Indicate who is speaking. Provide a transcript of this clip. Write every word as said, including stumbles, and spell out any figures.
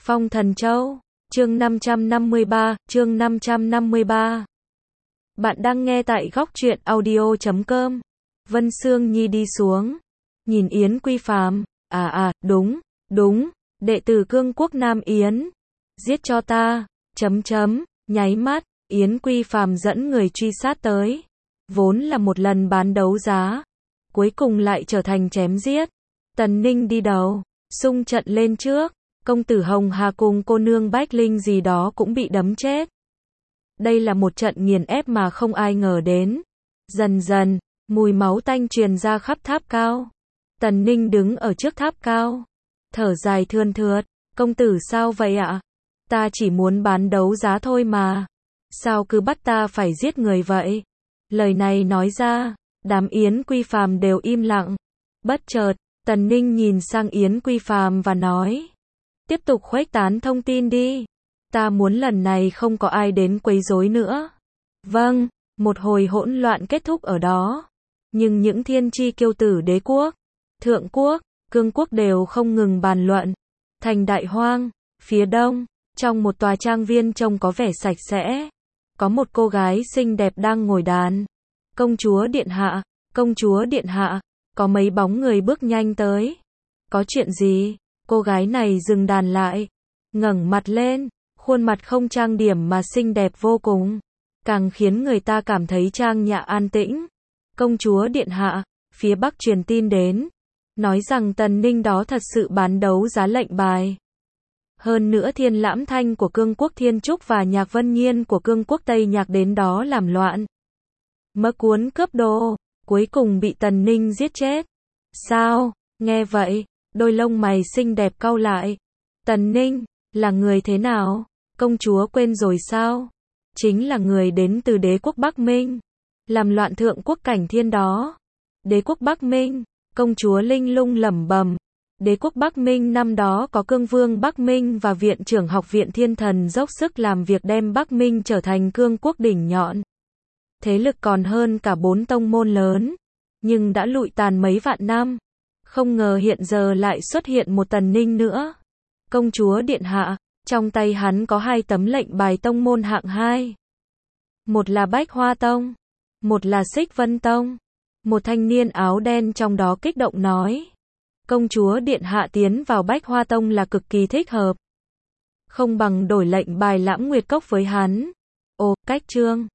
Speaker 1: Phong Thần Châu, chương năm trăm năm mươi ba, chương năm trăm năm mươi ba. Bạn đang nghe tại góc truyện audio chấm com. Vân Sương Nhi đi xuống, nhìn Yến Quy Phàm, à à, đúng, đúng, đệ tử Cương Quốc Nam Yến, giết cho ta, chấm chấm, nháy mắt, Yến Quy Phàm dẫn người truy sát tới, vốn là một lần bán đấu giá, cuối cùng lại trở thành chém giết. Tần Ninh đi đầu, xung trận lên trước, công tử Hồng Hà cùng cô nương Bách Linh gì đó cũng bị đấm chết. Đây là một trận nghiền ép mà không ai ngờ đến. Dần dần, mùi máu tanh truyền ra khắp tháp cao. Tần Ninh đứng ở trước tháp cao, thở dài thườn thượt, công tử sao vậy ạ? Ta chỉ muốn bán đấu giá thôi mà. Sao cứ bắt ta phải giết người vậy? Lời này nói ra, đám Yến Quy Phàm đều im lặng. Bất chợt, Tần Ninh nhìn sang Yến Quy Phàm và nói, tiếp tục khuếch tán thông tin đi. Ta muốn lần này không có ai đến quấy rối nữa. Vâng, một hồi hỗn loạn kết thúc ở đó. Nhưng những thiên chi kiêu tử đế quốc, thượng quốc, cương quốc đều không ngừng bàn luận. Thành Đại Hoang, phía đông, trong một tòa trang viên trông có vẻ sạch sẽ. Có một cô gái xinh đẹp đang ngồi đàn. Công chúa điện hạ, công chúa điện hạ, có mấy bóng người bước nhanh tới. Có chuyện gì? Cô gái này dừng đàn lại, ngẩng mặt lên, khuôn mặt không trang điểm mà xinh đẹp vô cùng, càng khiến người ta cảm thấy trang nhã an tĩnh. Công chúa điện hạ, phía Bắc truyền tin đến, nói rằng Tần Ninh đó thật sự bán đấu giá lệnh bài. Hơn nữa Thiên Lãm Thanh của Cương Quốc Thiên Trúc và Nhạc Vân Nhiên của Cương Quốc Tây Nhạc đến đó làm loạn. Mơ cuốn cướp đồ, cuối cùng bị Tần Ninh giết chết. Sao? Nghe vậy, đôi lông mày xinh đẹp cau lại. Tần Ninh, là người thế nào? Công chúa quên rồi sao? Chính là người đến từ đế quốc Bắc Minh, làm loạn thượng quốc cảnh thiên đó. Đế quốc Bắc Minh, công chúa Linh Lung lẩm bẩm. Đế quốc Bắc Minh năm đó có Cương Vương Bắc Minh và Viện trưởng Học viện Thiên Thần dốc sức làm việc đem Bắc Minh trở thành cương quốc đỉnh nhọn. Thế lực còn hơn cả bốn tông môn lớn, nhưng đã lụi tàn mấy vạn năm. Không ngờ hiện giờ lại xuất hiện một Tần Ninh nữa. Công chúa điện hạ, trong tay hắn có hai tấm lệnh bài tông môn hạng hai. Một là Bách Hoa Tông, một là Xích Vân Tông. Một thanh niên áo đen trong đó kích động nói. Công chúa điện hạ tiến vào Bách Hoa Tông là cực kỳ thích hợp. Không bằng đổi lệnh bài Lãm Nguyệt Cốc với hắn. Ồ, cách trương.